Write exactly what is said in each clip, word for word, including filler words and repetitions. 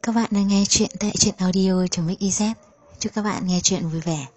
các bạn đang nghe chuyện tại truyện audio.mixyz. Chúc các bạn nghe chuyện vui vẻ.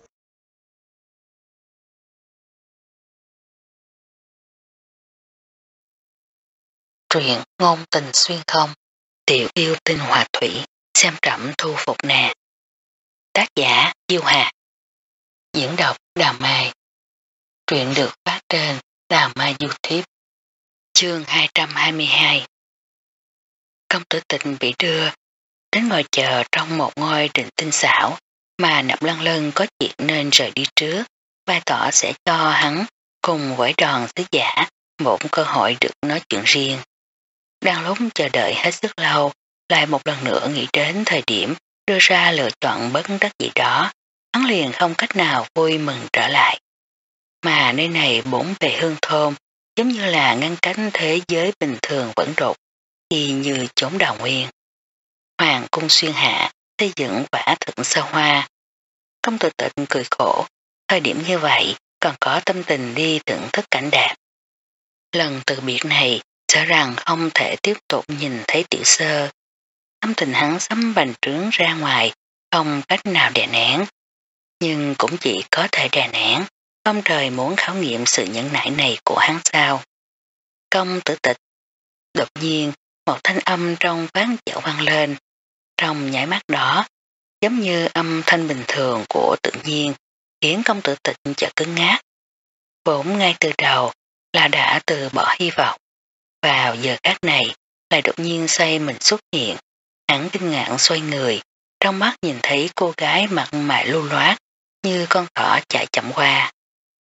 Truyện ngôn tình xuyên không, tiểu yêu tinh hòa thủy, xem trẫm thu phục nè. Tác giả Diêu Hà. Diễn đọc Đào Mai. Truyện được phát trên Đào Mai YouTube. Chương hai trăm hai mươi hai. Công tử Tịnh bị đưa đến ngồi chờ trong một ngôi đình tinh xảo, mà Nạp Lân Lân có chuyện nên rời đi trước, bày tỏ sẽ cho hắn cùng với đoàn sứ giả một cơ hội được nói chuyện riêng. Đang lúc chờ đợi hết sức lâu, lại một lần nữa nghĩ đến thời điểm đưa ra lựa chọn bất đắc dĩ đó, hắn liền không cách nào vui mừng trở lại. Mà nơi này bốn bề hương thôn, giống như là ngăn cách thế giới bình thường vẫn đột, y như chốn đào nguyên. Hoàng cung xuyên hạ, xây dựng quả thực xa hoa. Công tử Tịnh cười khổ, thời điểm như vậy còn có tâm tình đi thưởng thức cảnh đẹp. Lần từ biệt này, sợ rằng không thể tiếp tục nhìn thấy tiểu sơ. Tâm tình hắn sấm bành trướng ra ngoài, không cách nào đè nén. Nhưng cũng chỉ có thể đè nén, ông trời muốn khảo nghiệm sự nhẫn nại này của hắn sao. Công tử Tịch. Đột nhiên, một thanh âm trong ván chợ vang lên. Trong nhảy mắt đó, giống như âm thanh bình thường của tự nhiên, khiến công tử Tịch chợt cứng ngát. Vốn ngay từ đầu là đã từ bỏ hy vọng. Vào giờ khác này, lại đột nhiên xoay mình xuất hiện, hắn kinh ngạc xoay người, trong mắt nhìn thấy cô gái mặt mày lưu loát, như con thỏ chạy chậm qua.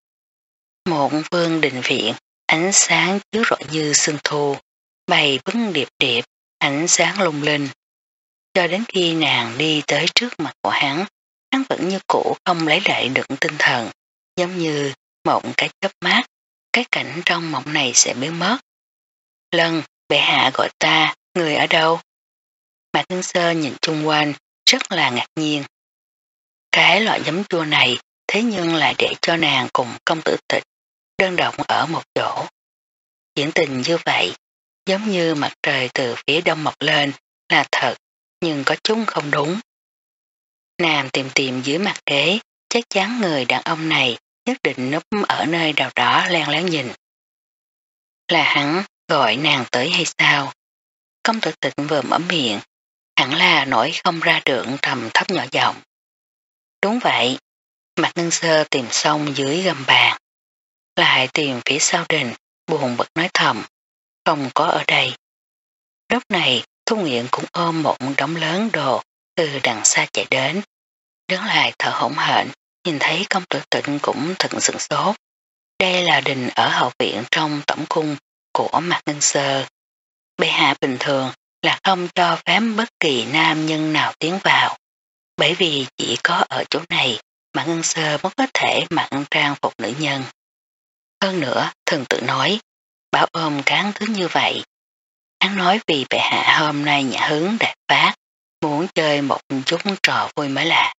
Một vương đình viện, ánh sáng chiếu rọi như sương thu, bày bứng điệp điệp, ánh sáng lung linh. Cho đến khi nàng đi tới trước mặt của hắn, hắn vẫn như cũ không lấy lại được tinh thần, giống như mộng cái chớp mắt, cái cảnh trong mộng này sẽ biến mất. Lân, bệ hạ gọi ta, người ở đâu? Mạc Ngân Sơ nhìn chung quanh, rất là ngạc nhiên. Cái loại giấm chua này thế nhưng lại để cho nàng cùng công tử Tịch đơn độc ở một chỗ. Diễn tình như vậy, giống như mặt trời từ phía đông mọc lên là thật, nhưng có chút không đúng. Nàng tìm tìm dưới mặt ghế, chắc chắn người đàn ông này nhất định núp ở nơi nào đó len lén nhìn. Là hắn gọi nàng tới hay sao? Công tử Tịch vừa mở miệng, hẳn là nổi không ra được trầm thấp nhỏ giọng. Đúng vậy, Mạc Ngân Sơ tìm xong dưới gầm bàn, lại tìm phía sau đình, buồn bực nói thầm, không có ở đây. Lúc này, Thu Nguyện cũng ôm một đống lớn đồ từ đằng xa chạy đến, đứng lại thở hổn hển, nhìn thấy công tử Tịnh cũng thật sửng sốt. Đây là đình ở hậu viện trong tổng cung của Mạc Ngân Sơ. Bệ hạ bình thường là không cho phép bất kỳ nam nhân nào tiến vào, bởi vì chỉ có ở chỗ này Mạc Ngân Sơ mới có thể mặc trang phục nữ nhân. Hơn nữa, thần tự nói, bảo ôm cán thứ như vậy. Hắn nói vì bệ hạ hôm nay nhã hứng đạt phát, muốn chơi một chút trò vui mới lạ.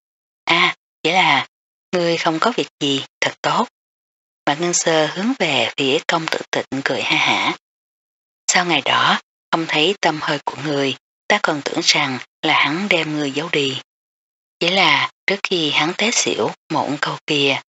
À, chỉ là, ngươi không có việc gì, thật tốt. Mạc Ngân Sơ hướng về phía công tử Tịnh cười ha hả. Sau ngày đó, không thấy tâm hơi của người, ta còn tưởng rằng là hắn đem người giấu đi. Chỉ là trước khi hắn té xỉu một câu kia,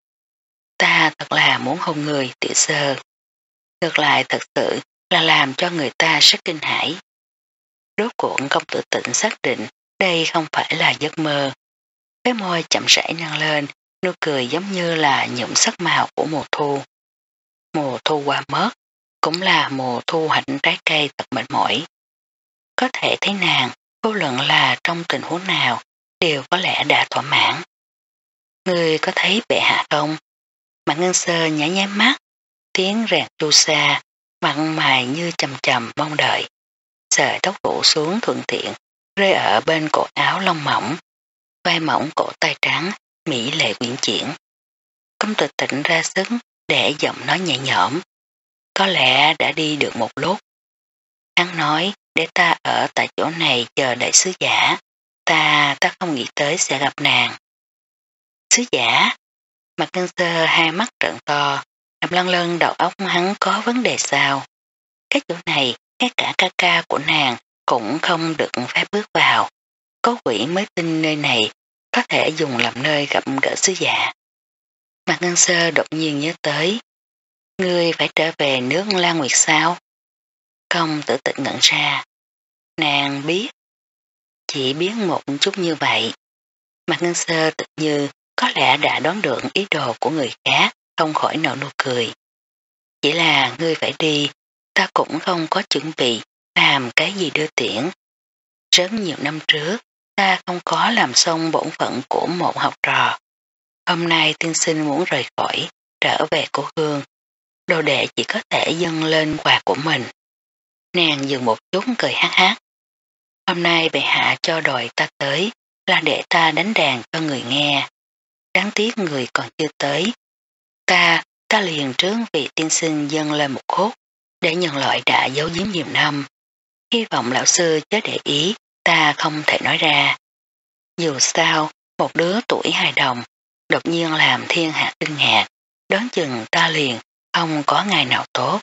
ta thật là muốn hôn người tiểu sơ. Ngược lại thật sự là làm cho người ta rất kinh hãi. Rốt cuộc công tử Tịnh xác định đây không phải là giấc mơ. Cái môi chậm rãi nâng lên, nụ cười giống như là nhuộm sắc màu của mùa thu. Mùa thu qua mất, cũng là mùa thu hoạch trái cây thật mệt mỏi. Có thể thấy nàng, vô luận là trong tình huống nào, đều có lẽ đã thỏa mãn. Ngươi có thấy bệ hạ không? Mạc Ngân Sơ nhả nháy mắt, tiếng rèn chu sa, mặt mày như chầm chầm mong đợi. Sợi tóc rủ xuống thuận tiện, rơi ở bên cổ áo lông mỏng, vai mỏng cổ tay trắng, mỹ lệ quyển chuyển. Công tử Tịnh ra sức để giọng nói nhẹ nhõm. Có lẽ đã đi được một lúc. Hắn nói để ta ở tại chỗ này chờ đợi sứ giả. Ta, ta không nghĩ tới sẽ gặp nàng. Sứ giả? Mạc Ngân Sơ hai mắt trợn to, Nạp Lân Lân đầu óc hắn có vấn đề sao? Cái chỗ này, ngay cả ca ca của nàng cũng không được phép bước vào. quỷ mới tin nơi này có thể dùng làm nơi gặp gỡ sứ giả. Mạc Ngân Sơ đột nhiên nhớ tới. Ngươi phải trở về nước Lan Nguyệt sao? Công Tử Tịch ngẩn ra. Nàng biết. Chỉ biết một chút như vậy. Mạc Ngân Sơ tự như có lẽ đã đoán được ý đồ của người khác, không khỏi nở nụ cười. Chỉ là ngươi phải đi, ta cũng không có chuẩn bị làm cái gì đưa tiễn. Rất nhiều năm trước, ta không có làm xong bổn phận của một học trò. Hôm nay tiên sinh muốn rời khỏi, trở về cố hương. Đồ đệ chỉ có thể dâng lên quà của mình. Nàng dừng một chút cười hát hát. Hôm nay bệ hạ cho đòi ta tới là để ta đánh đàn cho người nghe. Đáng tiếc người còn chưa tới. Ta, ta liền trước vị tiên sinh dâng lên một khúc để nhân loại đã giấu giếm nhiều năm. Hy vọng lão sư chớ để ý, ta không thể nói ra. Dù sao, một đứa tuổi hài đồng đột nhiên làm thiên hạ kinh ngạc, đoán chừng ta liền không có ngày nào tốt.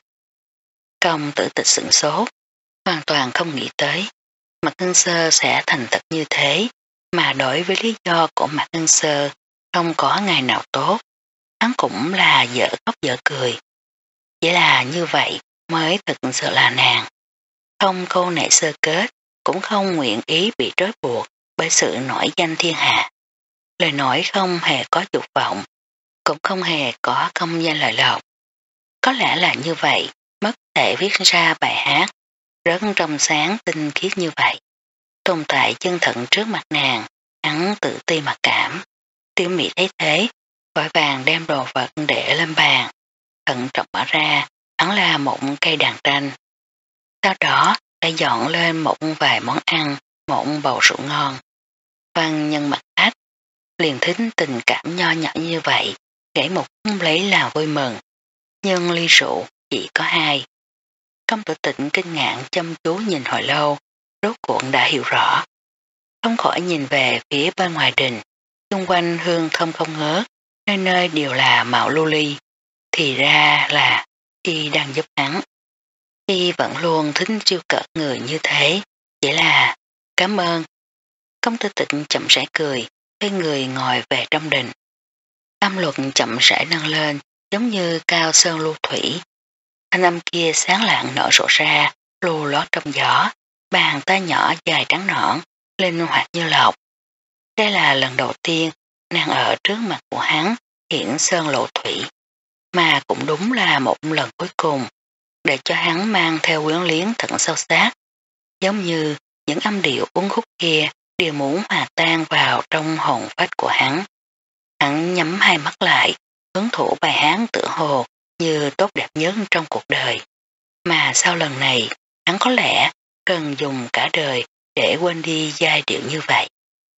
Công Tử Tịch sửng sốt, hoàn toàn không nghĩ tới Mạc Ngân Sơ sẽ thành thật như thế, mà đối với lý do của Mạc Ngân Sơ không có ngày nào tốt, hắn cũng là dở khóc dở cười. Chỉ là như vậy mới thực sự là nàng. Không câu nệ sơ kết, cũng không nguyện ý bị trói buộc bởi sự nổi danh thiên hạ. Lời nói không hề có dục vọng, cũng không hề có công danh lợi lộc. Có lẽ là như vậy mới có thể viết ra bài hát rất trong sáng tinh khiết như vậy. Tồn tại chân thận trước mặt nàng, hắn tự ti mặc cảm. Tiểu Mỹ thấy thế, vội vàng đem đồ vật để lên bàn. Thận trọng mở ra, hắn là một cây đàn tranh. Sau đó lại dọn lên một vài món ăn, một bầu rượu ngon. Văn nhân mặt khách, liền thính tình cảm nho nhỏ như vậy, để một lấy làm vui mừng. Nhưng ly rượu chỉ có hai. Công Tử Tịnh kinh ngạc chăm chú nhìn hồi lâu, rốt cuộc đã hiểu rõ. Không khỏi nhìn về phía bên ngoài đình, xung quanh hương thơm không ngớt, nơi nơi đều là màu lưu ly. Thì ra là y đang giúp hắn. Y vẫn luôn thính chiêu cợt người như thế, chỉ là cảm ơn. Công Tử Tịnh chậm rãi cười, thấy người ngồi về trong đình. Âm luật chậm rãi nâng lên, giống như cao sơn lưu thủy. Thanh âm kia sáng lạng nở rộ ra, lù lót trong gió, bàn tay nhỏ dài trắng nõn, linh hoạt như lọc. Đây là lần đầu tiên nàng ở trước mặt của hắn hiển sơn lộ thủy, mà cũng đúng là một lần cuối cùng, để cho hắn mang theo quyến liếng thật sâu sắc, giống như những âm điệu uốn khúc kia đều muốn hòa tan vào trong hồn phách của hắn. Hắn nhắm hai mắt lại, hứng thụ bài hát tựa hồ như tốt đẹp nhất trong cuộc đời, mà sau lần này hắn có lẽ cần dùng cả đời để quên đi giai điệu như vậy.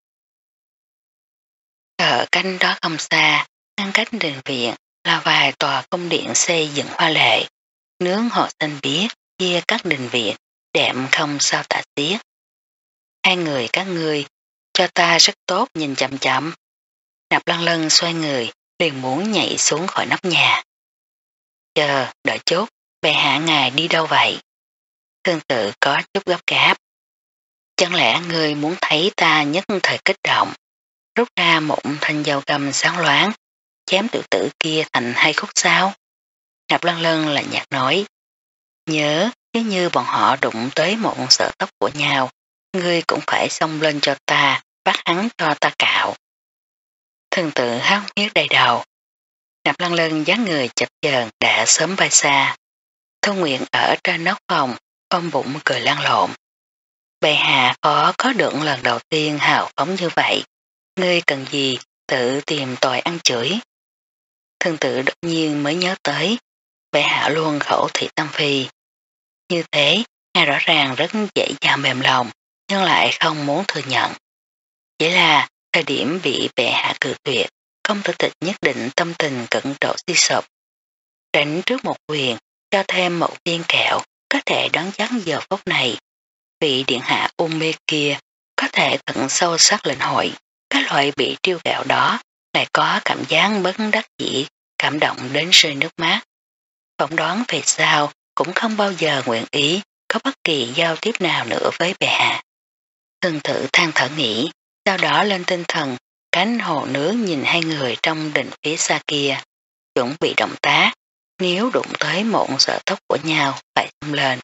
Ở cạnh đó không xa, ngăn cách đình viện là vài tòa cung điện xây dựng hoa lệ, nướng hồ xanh biếc chia các đình viện, đẹp không sao tả xiết. Hai người các ngươi cho ta rất tốt nhìn chậm chậm. Nạp Lăng Lân xoay người, liền muốn nhảy xuống khỏi nóc nhà. Chờ, đợi chút, bệ hạ ngài đi đâu vậy? Thương Tự có chút gấp gáp. Chẳng lẽ ngươi muốn thấy ta nhất thời kích động, rút ra một thanh dao găm sáng loáng, chém tiểu tử kia thành hai khúc sao? Nạp Lăng Lân là nhạt nói. Nhớ, nếu như bọn họ đụng tới một sợi tóc của nhau, ngươi cũng phải xông lên cho ta, bắt hắn cho ta cạo. Thương Tự háo huyết đầy đầu. Nạp Lăng Lân dáng người chập chờn đã sớm bay xa. Thu Nguyện ở trên nóc phòng, ôm bụng cười lan lộn. Bệ hạ có có được lần đầu tiên hào phóng như vậy, ngươi cần gì tự tìm tội ăn chửi. Thương Tự đột nhiên mới nhớ tới, bệ hạ luôn khẩu thị tâm phi. Như thế, ngài rõ ràng rất dễ dàng mềm lòng, nhưng lại không muốn thừa nhận. Chỉ là thời điểm bị bệ hạ cự tuyệt, Công Tử Tịch nhất định tâm tình cận độ suy sụp. Tránh trước một quyền, cho thêm một viên kẹo, có thể đoán chắc giờ phút này. Vị điện hạ ung mê kia có thể thận sâu sắc lĩnh hội, các loại bị triêu gạo đó lại có cảm giác bất đắc dĩ, cảm động đến rơi nước mắt. Phỏng đoán về sau cũng không bao giờ nguyện ý có bất kỳ giao tiếp nào nữa với bệ hạ. Thương Tự than thở nghĩ, sau đó lên tinh thần, cánh hồ nước nhìn hai người trong đình phía xa kia, chuẩn bị động tác, nếu đụng tới một sợi tóc của nhau phải xông lên.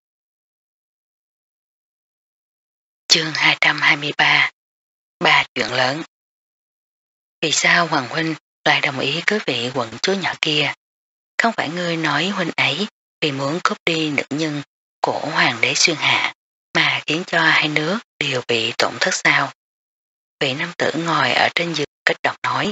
Chương hai trăm hai mươi ba Ba chuyện lớn. Vì sao Hoàng huynh lại đồng ý cưới vị quận chúa nhỏ kia? Không phải ngươi nói huynh ấy vì muốn cướp đi nữ nhân của hoàng đế xuyên hạ mà khiến cho hai nước đều bị tổn thất sao? Vị nam tử ngồi ở trên giường kích động nói.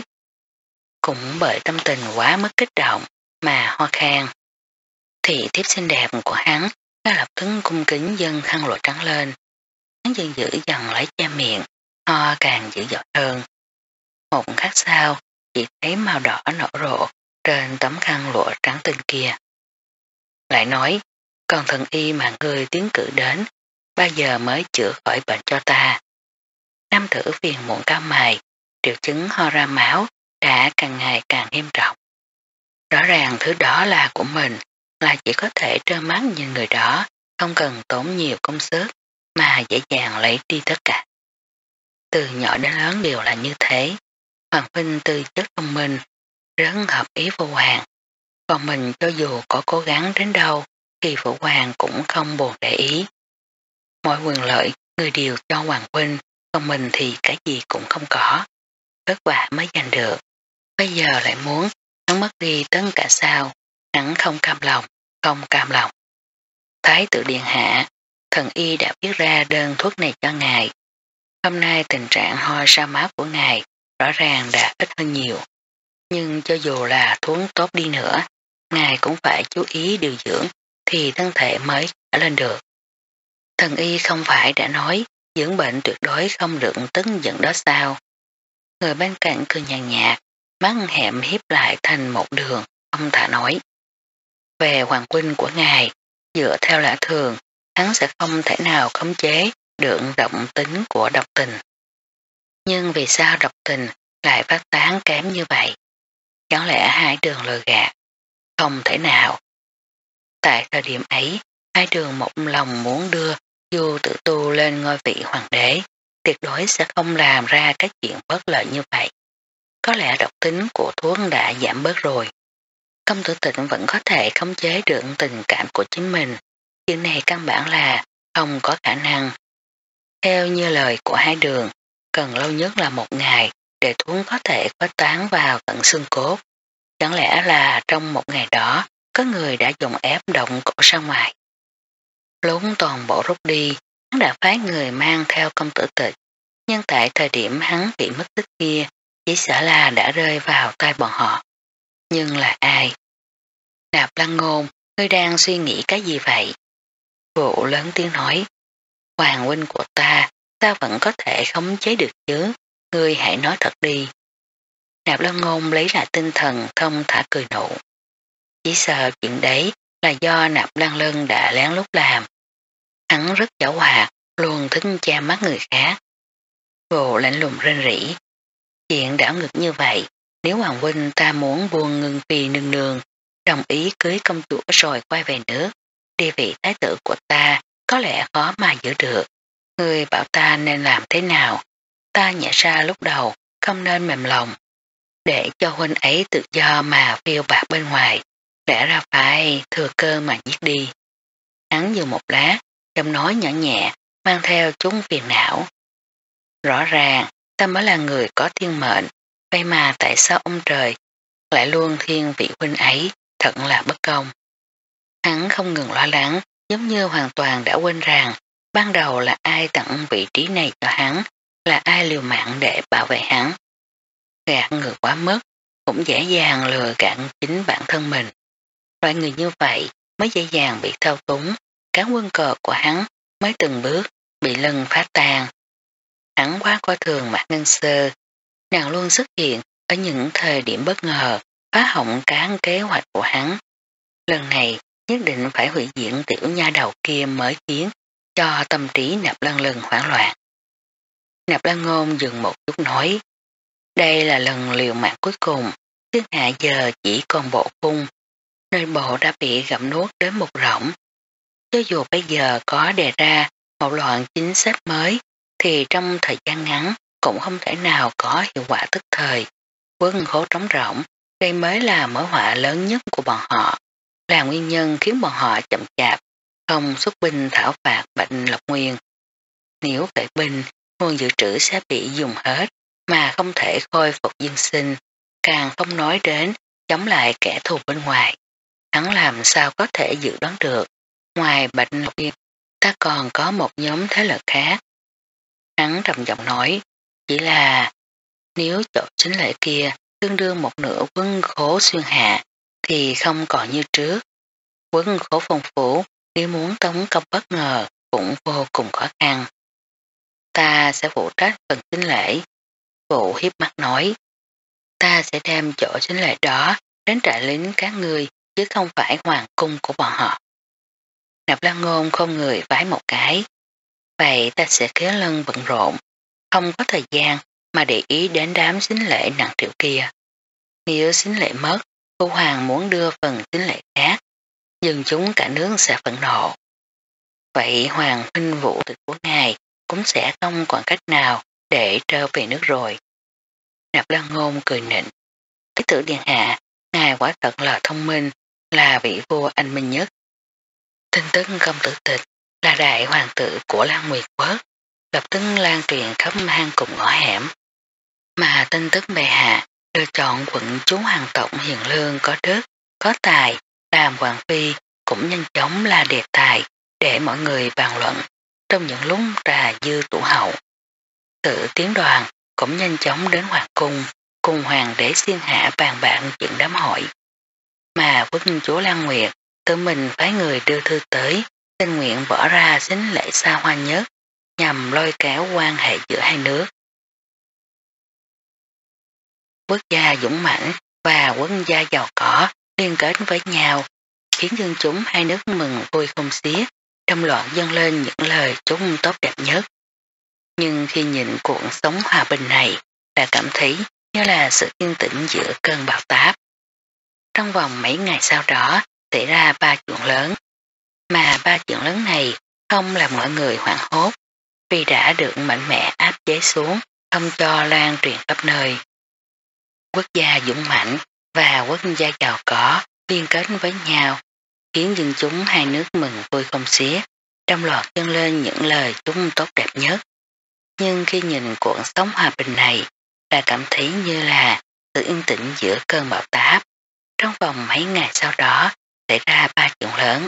Cũng bởi tâm tình quá mức kích động mà ho khan. Thị thiếp xinh đẹp của hắn đã lập tức cung kính dâng khăn lụa trắng lên. Hắn dần dữ dần lấy che miệng, ho càng dữ dội hơn. Một khắc sau, chỉ thấy màu đỏ nở rộ trên tấm khăn lụa trắng tinh kia. Lại nói, còn thần y mà người tiến cử đến, bao giờ mới chữa khỏi bệnh cho ta? Nam tử phiền muộn cao mày, triệu chứng ho ra máu đã càng ngày càng nghiêm trọng. Rõ ràng thứ đó là của mình, là chỉ có thể trơ mắt nhìn người đó, không cần tốn nhiều công sức, mà dễ dàng lấy đi tất cả. Từ nhỏ đến lớn đều là như thế. Hoàng huynh tư chất thông minh, rất hợp ý Phụ Hoàng. Còn mình cho dù có cố gắng đến đâu thì Phụ Hoàng cũng không buồn để ý. Mọi quyền lợi người đều cho Hoàng huynh, còn mình thì cái gì cũng không có. Kết quả mới giành được. Bây giờ lại muốn hắn mất đi tất cả sao, hắn không cam lòng, không cam lòng. Thái tử điện hạ, thần y đã viết ra đơn thuốc này cho ngài. Hôm nay tình trạng ho ra máu của ngài rõ ràng đã ít hơn nhiều. Nhưng cho dù là thuốc tốt đi nữa, ngài cũng phải chú ý điều dưỡng thì thân thể mới trở lên được. Thần y không phải đã nói dưỡng bệnh tuyệt đối không được tức giận đó sao? Người bên cạnh cười nhàn nhạt, mắt hẻm hiếp lại thành một đường, ông thả nói. Về hoàng huynh của ngài, dựa theo lẽ thường, hắn sẽ không thể nào khống chế được động tính của độc tình. Nhưng vì sao độc tình lại phát tán kém như vậy? Chẳng lẽ hai đường lừa gạt? Không thể nào. Tại thời điểm ấy, hai đường một lòng muốn đưa Du Tử Tu lên ngôi vị hoàng đế, tuyệt đối sẽ không làm ra các chuyện bất lợi như vậy. Có lẽ độc tính của thuốc đã giảm bớt rồi. Công tử Tịnh vẫn có thể khống chế được tình cảm của chính mình. Chuyện này căn bản là không có khả năng. Theo như lời của hai đường, cần lâu nhất là một ngày để thuốc có thể khuếch tán vào tận xương cốt. Chẳng lẽ là trong một ngày đó có người đã dùng ép động cổ ra ngoài. Lúc toàn bộ rút đi, hắn đã phái người mang theo công tử Tịch. Nhưng tại thời điểm hắn bị mất tích kia, chỉ sợ là đã rơi vào tay bọn họ. Nhưng là ai? Nạp Lăng Ngôn, ngươi đang suy nghĩ cái gì vậy? Vụ lớn tiếng nói. Hoàng huynh của ta, ta vẫn có thể khống chế được chứ, ngươi hãy nói thật đi. Nạp Lăng Ngôn lấy lại tinh thần thông thả cười nụ. Chỉ sợ chuyện đấy là do Nạp Lăng Lân đã lén lút làm. Hắn rất giảo hoạt, luôn thích che mắt người khác. Vụ lạnh lùng rên rỉ. Chuyện đảo ngược như vậy, nếu Hoàng huynh ta muốn buông Ngưng Phi nương nương, đồng ý cưới công chúa rồi quay về nước, địa vị thái tử của ta có lẽ khó mà giữ được. Ngươi bảo ta nên làm thế nào? Ta nhả ra lúc đầu không nên mềm lòng, để cho huynh ấy tự do mà phiêu bạc bên ngoài, lẽ ra phải thừa cơ mà giết đi. Hắn dừng một lát, giọng nói nhỏ nhẹ, mang theo chúng phiền não. Rõ ràng, ta mới là người có thiên mệnh, vậy mà tại sao ông trời lại luôn thiên vị huynh ấy, thật là bất công. Hắn không ngừng lo lắng, giống như hoàn toàn đã quên rằng ban đầu là ai tặng vị trí này cho hắn, là ai liều mạng để bảo vệ hắn. Gạt người quá mức, cũng dễ dàng lừa gạt chính bản thân mình. Loại người như vậy mới dễ dàng bị thao túng, cán quân cờ của hắn mới từng bước bị lân phá tan. Hắn quá coi thường Mạc Ngân Sơ, nàng luôn xuất hiện ở những thời điểm bất ngờ, phá hỏng cán kế hoạch của hắn. Lần này nhất định phải hủy diễn tiểu nha đầu kia mới khiến cho tâm trí Nạp Lăng Lân hoảng loạn. Nạp Lăng Ngôn dừng một chút nói, đây là lần liều mạng cuối cùng, thiên hạ giờ chỉ còn bộ cung, nơi bộ đã bị gặm nuốt đến một rỗng. Cho dù bây giờ có đề ra một loạt chính sách mới, thì trong thời gian ngắn cũng không thể nào có hiệu quả tức thời. Quân khố trống rỗng, đây mới là mối họa lớn nhất của bọn họ, là nguyên nhân khiến bọn họ chậm chạp, không xuất binh thảo phạt Bạch Lộc Nguyên. Nếu vệ binh, nguồn dự trữ sẽ bị dùng hết, mà không thể khôi phục dân sinh, càng không nói đến chống lại kẻ thù bên ngoài. Hắn làm sao có thể dự đoán được, ngoài Bạch Lộc Nguyên, ta còn có một nhóm thế lực khác. Hắn trầm giọng nói, chỉ là nếu chỗ chính lệ kia tương đương một nửa quân khố xuyên hạ, thì không còn như trước. Quân khố phong phú, nếu muốn tống công bất ngờ, cũng vô cùng khó khăn. Ta sẽ phụ trách phần chính lễ. Vụ hiếp mắt nói, ta sẽ đem chỗ chính lễ đó đến trại lính các ngươi, chứ không phải hoàng cung của bọn họ. Nạp Lan Ngôn không người vái một cái. Vậy ta sẽ kế lân bận rộn, không có thời gian mà để ý đến đám sính lễ nặng triệu kia. Nếu sính lễ mất, Phu Hoàng muốn đưa phần sính lễ khác, dân chúng cả nước sẽ phẫn nộ. Vậy Hoàng huynh vụ tịch của ngài cũng sẽ không còn cách nào để trở về nước rồi. Nạp Lan Ngôn cười nịnh. Thái tử điện hạ, ngài quả thật là thông minh, là vị vua anh minh nhất. Tin tức công tử tịch là đại hoàng tử của Lan Nguyệt Quốc, lập tức lan truyền khắp hang cùng ngõ hẻm. Mà tin tức bệ hạ lựa chọn quận chúa hoàng tộc hiền lương có đức, có tài, làm hoàng phi cũng nhanh chóng là đề tài để mọi người bàn luận trong những lúc trà dư tủ hậu. Tự tiến đoàn cũng nhanh chóng đến hoàng cung cùng hoàng đế Xiên Hạ bàn bạc chuyện đám hội. Mà quân chúa Lan Nguyệt tự mình phái người đưa thư tới, xin nguyện bỏ ra sính lễ xa hoa nhất nhằm lôi kéo quan hệ giữa hai nước. Quốc gia dũng mãnh và quốc gia giàu có liên kết với nhau, khiến dân chúng hai nước mừng vui không xiết, trong loạn dâng lên những lời chúc tốt đẹp nhất. Nhưng khi nhìn cuộc sống hòa bình này, đã cảm thấy như là sự yên tĩnh giữa cơn bão táp. Trong vòng mấy ngày sau đó xảy ra ba chuyện lớn, mà ba chuyện lớn này không làm mọi người hoảng hốt, vì đã được mạnh mẽ áp chế xuống, không cho lan truyền khắp nơi. Quốc gia dũng mạnh và quốc gia giàu có liên kết với nhau, khiến dân chúng hai nước mừng vui không xiết, trong loạt dâng lên những lời chúc tốt đẹp nhất. Nhưng khi nhìn cuộc sống hòa bình này, đã cảm thấy như là sự yên tĩnh giữa cơn bão táp. Trong vòng mấy ngày sau đó xảy ra ba chuyện lớn.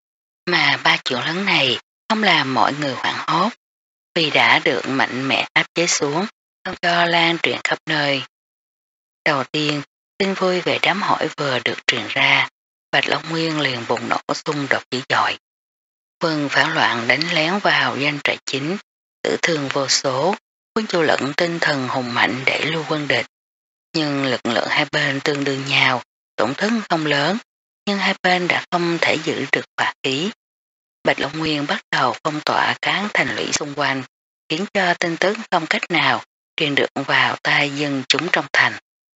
Mà ba chuyện lớn này không làm mọi người hoảng hốt, vì đã được mạnh mẽ áp chế xuống, không cho lan truyền khắp nơi. Đầu tiên, tin vui về đám hỏi vừa được truyền ra, Bạch Long Nguyên liền bùng nổ xung đột dữ dội. Quân phản loạn đánh lén vào doanh trại chính, tử thương vô số, quân chu lẫn tinh thần hùng mạnh để lưu quân địch. Nhưng lực lượng hai bên tương đương nhau, tổn thất không lớn, nhưng hai bên đã không thể giữ được hòa khí. Bạch Long Nguyên bắt đầu phong tỏa các thành lũy xung quanh, khiến cho tin tức không cách nào truyền được vào tay dân chúng trong thành.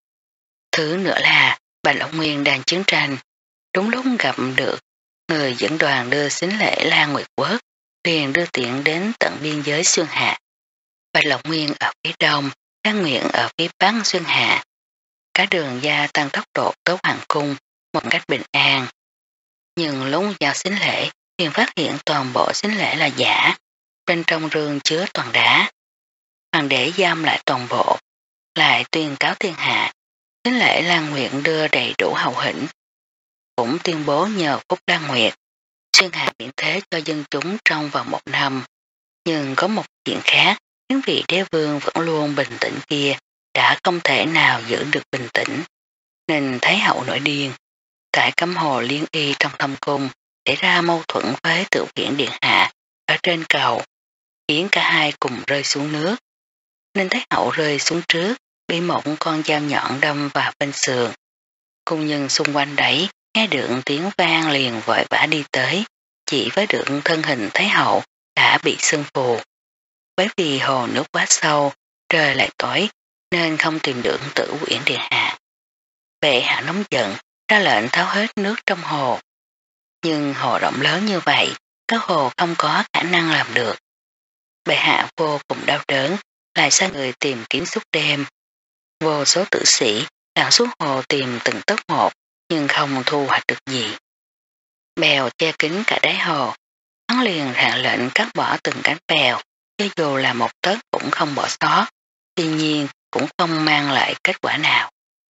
Thứ nữa là Bạch Long Nguyên đang chiến tranh, đúng lúc gặp được người dẫn đoàn đưa sính lễ Lan Nguyệt Quốc, liền đưa tiện đến tận biên giới Xuyên Hạ. Bạch Long Nguyên ở phía đông, Lan Nguyện ở phía bắc Xuyên Hạ. Cả đường gia tăng tốc độ tới hoàng cung một cách bình an. Nhưng lúc giao sính lễ, liền phát hiện toàn bộ sính lễ là giả, bên trong rương chứa toàn đá. Hoàng đế giam lại toàn bộ, lại tuyên cáo thiên hạ, sính lễ Lan Nguyện đưa đầy đủ hậu hĩnh. Cũng tuyên bố nhờ Phúc Lan Nguyệt, Xuyên Hạ miễn thế cho dân chúng trong vòng một năm. Nhưng có một chuyện khác, khiến vị đế vương vẫn luôn bình tĩnh kia đã không thể nào giữ được bình tĩnh, nên Thái hậu nổi điên. Tại Cấm Hồ Liên Y trong thâm cung xảy ra mâu thuẫn với Tự Viễn điện hạ ở trên cầu, khiến cả hai cùng rơi xuống nước. Nên Thái hậu rơi xuống trước, bị một con dao nhọn đâm vào bên sườn. Cung nhân xung quanh đấy nghe được tiếng vang liền vội vã đi tới, chỉ với được thân hình Thái hậu đã bị sưng phù. Bởi vì hồ nước quá sâu, trời lại tối, nên không tìm được Tử Uyển điện hạ. Bệ hạ nóng giận, ra lệnh tháo hết nước trong hồ. Nhưng hồ rộng lớn như vậy, các hồ không có khả năng làm được. Bệ hạ vô cùng đau đớn, lại sai người tìm kiếm suốt đêm. Vô số tử sĩ lặn xuống hồ tìm từng tấc một nhưng không thu hoạch được gì. Bèo che kín cả đáy hồ, hắn liền hạ lệnh cắt bỏ từng cánh bèo, cho dù là một tấc cũng không bỏ sót, tuy nhiên cũng không mang lại kết quả nào.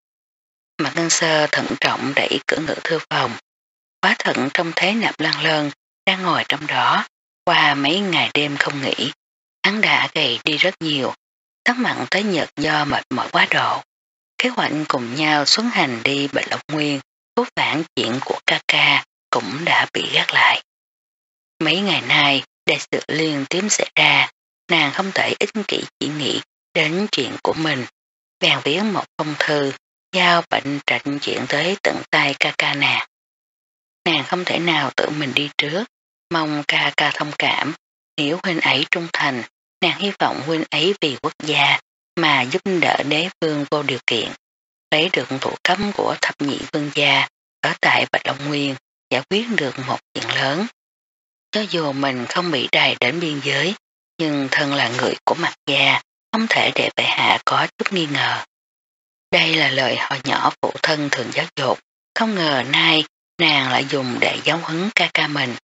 Mạc Ngân Sơ thận trọng đẩy cửa ngự thư phòng, quá thận trong thế nạp lăng lơn, đang ngồi trong đó, qua mấy ngày đêm không nghỉ, hắn đã gầy đi rất nhiều, sắc mặn tới nhợt do mệt mỏi quá độ. Kế hoạch cùng nhau xuống hành đi Bạch Lộc Nguyên, cốt phản chuyện của ca ca cũng đã bị gác lại. Mấy ngày nay, đại sự liên tiếp xảy ra, nàng không thể ích kỷ chỉ nghĩ đến chuyện của mình, bèn viết một phong thư, giao bệnh trạch chuyện tới tận tay ca ca nàng. Nàng không thể nào tự mình đi trước, mong ca ca thông cảm, hiểu huynh ấy trung thành, nàng hy vọng huynh ấy vì quốc gia mà giúp đỡ đế vương vô điều kiện, lấy được thủ cấp của thập nhị vương gia ở tại Bạch Long Nguyên, giải quyết được một chuyện lớn. Cho dù mình không bị đày đến biên giới, nhưng thân là người của Mạc gia, không thể để bệ hạ có chút nghi ngờ. Đây là lời hồi nhỏ phụ thân thường giáo dục, không ngờ nay nàng lại dùng để giáo huấn ca ca mình.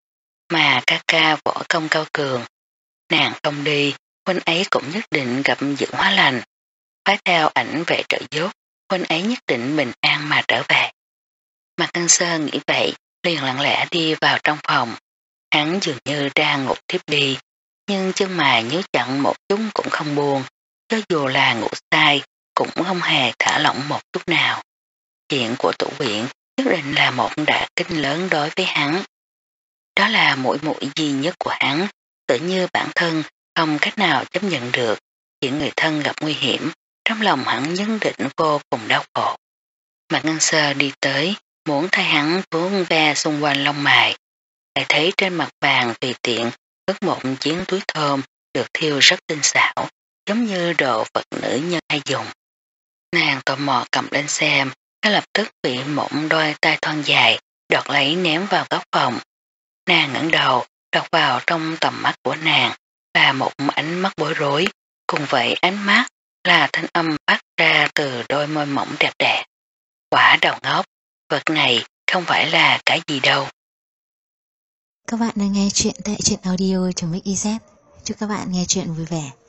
Mà ca ca võ công cao cường, nàng không đi, huynh ấy cũng nhất định gặp dự hóa lành. Phải theo ảnh về trợ giúp, huynh ấy nhất định bình an mà trở về. Mạc Ngân Sơn nghĩ vậy, liền lặng lẽ đi vào trong phòng. Hắn dường như đang ngủ tiếp đi, nhưng chân mày nhíu chặn một chút cũng không buồn, cho dù là ngủ sai, cũng không hề thả lỏng một chút nào. Chuyện của Tủ Viện nhất định là một đả kích lớn đối với hắn. Đó là mũi mũi duy nhất của hắn, tự như bản thân không cách nào chấp nhận được chuyện người thân gặp nguy hiểm, trong lòng hắn nhất định vô cùng đau khổ. Mạc Ngân Sơ đi tới, muốn thay hắn vuốt ve xung quanh lông mày, lại thấy trên mặt bàn tùy tiện vứt một chiến túi thơm được thiêu rất tinh xảo, giống như đồ vật nữ nhân hay dùng. Nàng tò mò cầm lên xem, nó lập tức bị một đôi tay thon dài đọt lấy ném vào góc phòng. Nàng ngẩng đầu, đọt vào trong tầm mắt của nàng là một ánh mắt bối rối, cùng vậy ánh mắt là thanh âm phát ra từ đôi môi mỏng đẹp đẽ. Quả đầu ngốc, vật này không phải là cái gì đâu. Các bạn đang nghe chuyện tại truyện audio.mix.iz. Chúc các bạn nghe chuyện vui vẻ.